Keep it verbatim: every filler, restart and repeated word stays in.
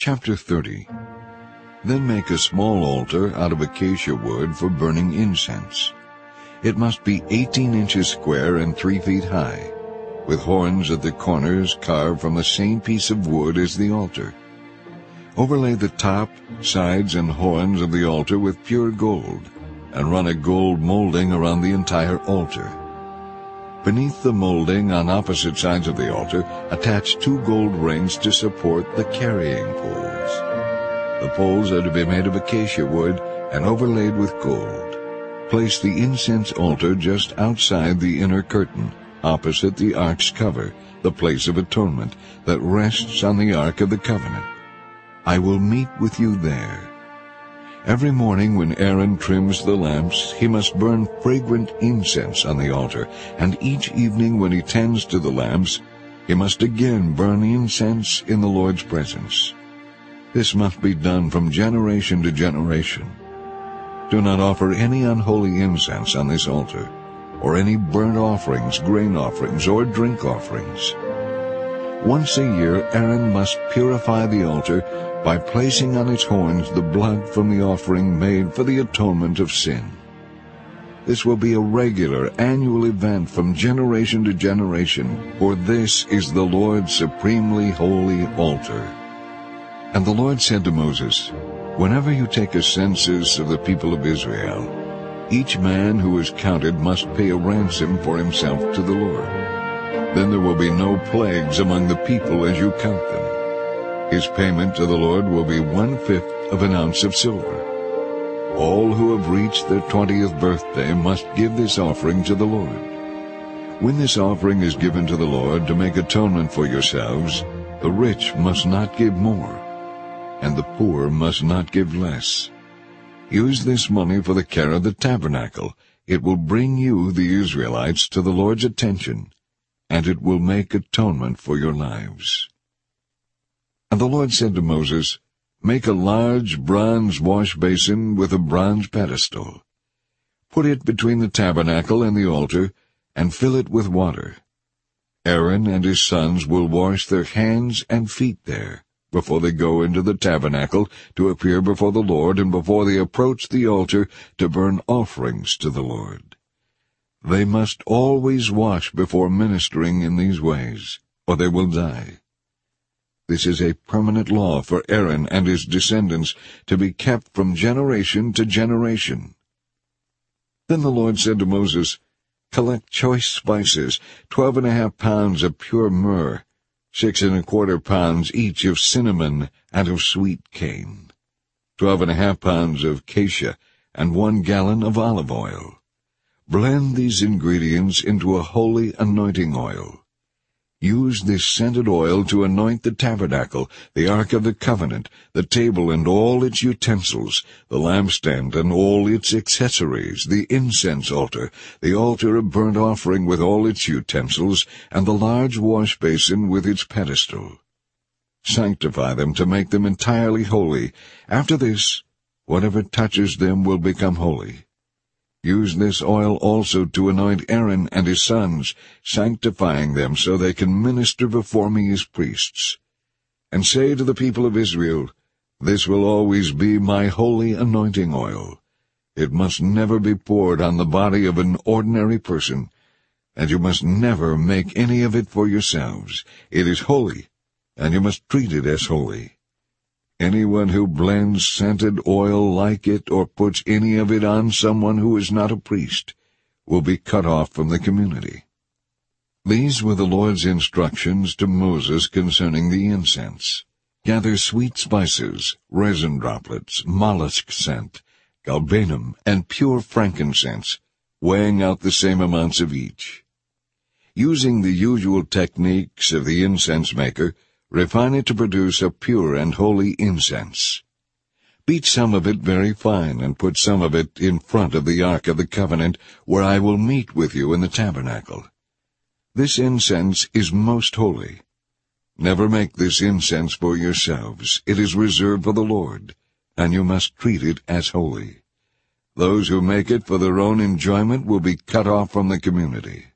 Chapter thirty. Then make a small altar out of acacia wood for burning incense. It must be eighteen inches square and three feet high, with horns at the corners carved from the same piece of wood as the altar. Overlay the top, sides, and horns of the altar with pure gold, and run a gold molding around the entire altar. Beneath the molding on opposite sides of the altar, attach two gold rings to support the carrying poles. The poles are to be made of acacia wood and overlaid with gold. Place the incense altar just outside the inner curtain, opposite the ark's cover, the place of atonement, that rests on the ark of the covenant. I will meet with you there. Every morning when Aaron trims the lamps, he must burn fragrant incense on the altar, and each evening when he tends to the lamps, he must again burn incense in the Lord's presence. This must be done from generation to generation. Do not offer any unholy incense on this altar, or any burnt offerings, grain offerings, or drink offerings. Once a year Aaron must purify the altar by placing on its horns the blood from the offering made for the atonement of sin. This will be a regular annual event from generation to generation, for this is the Lord's supremely holy altar. And the Lord said to Moses, Whenever you take a census of the people of Israel, each man who is counted must pay a ransom for himself to the Lord. Then there will be no plagues among the people as you count them. His payment to the Lord will be one-fifth of an ounce of silver. All who have reached their twentieth birthday must give this offering to the Lord. When this offering is given to the Lord to make atonement for yourselves, the rich must not give more, and the poor must not give less. Use this money for the care of the tabernacle. It will bring you, the Israelites, to the Lord's attention, and it will make atonement for your lives. And the Lord said to Moses, Make a large bronze wash basin with a bronze pedestal. Put it between the tabernacle and the altar, and fill it with water. Aaron and his sons will wash their hands and feet there, before they go into the tabernacle to appear before the Lord, and before they approach the altar to burn offerings to the Lord. They must always wash before ministering in these ways, or they will die. This is a permanent law for Aaron and his descendants, to be kept from generation to generation. Then the Lord said to Moses, Collect choice spices, twelve and a half pounds of pure myrrh, six and a quarter pounds each of cinnamon and of sweet cane, twelve and a half pounds of cassia, and one gallon of olive oil. Blend these ingredients into a holy anointing oil. Use this scented oil to anoint the tabernacle, the ark of the covenant, the table and all its utensils, the lampstand and all its accessories, the incense altar, the altar of burnt offering with all its utensils, and the large wash basin with its pedestal. Sanctify them to make them entirely holy. After this, whatever touches them will become holy. Use this oil also to anoint Aaron and his sons, sanctifying them so they can minister before me as priests. And say to the people of Israel, This will always be my holy anointing oil. It must never be poured on the body of an ordinary person, and you must never make any of it for yourselves. It is holy, and you must treat it as holy. Anyone who blends scented oil like it or puts any of it on someone who is not a priest will be cut off from the community. These were the Lord's instructions to Moses concerning the incense. Gather sweet spices, resin droplets, mollusk scent, galbanum, and pure frankincense, weighing out the same amounts of each. Using the usual techniques of the incense maker, refine it to produce a pure and holy incense. Beat some of it very fine, and put some of it in front of the ark of the covenant, where I will meet with you in the tabernacle. This incense is most holy. Never make this incense for yourselves. It is reserved for the Lord, and you must treat it as holy. Those who make it for their own enjoyment will be cut off from the community.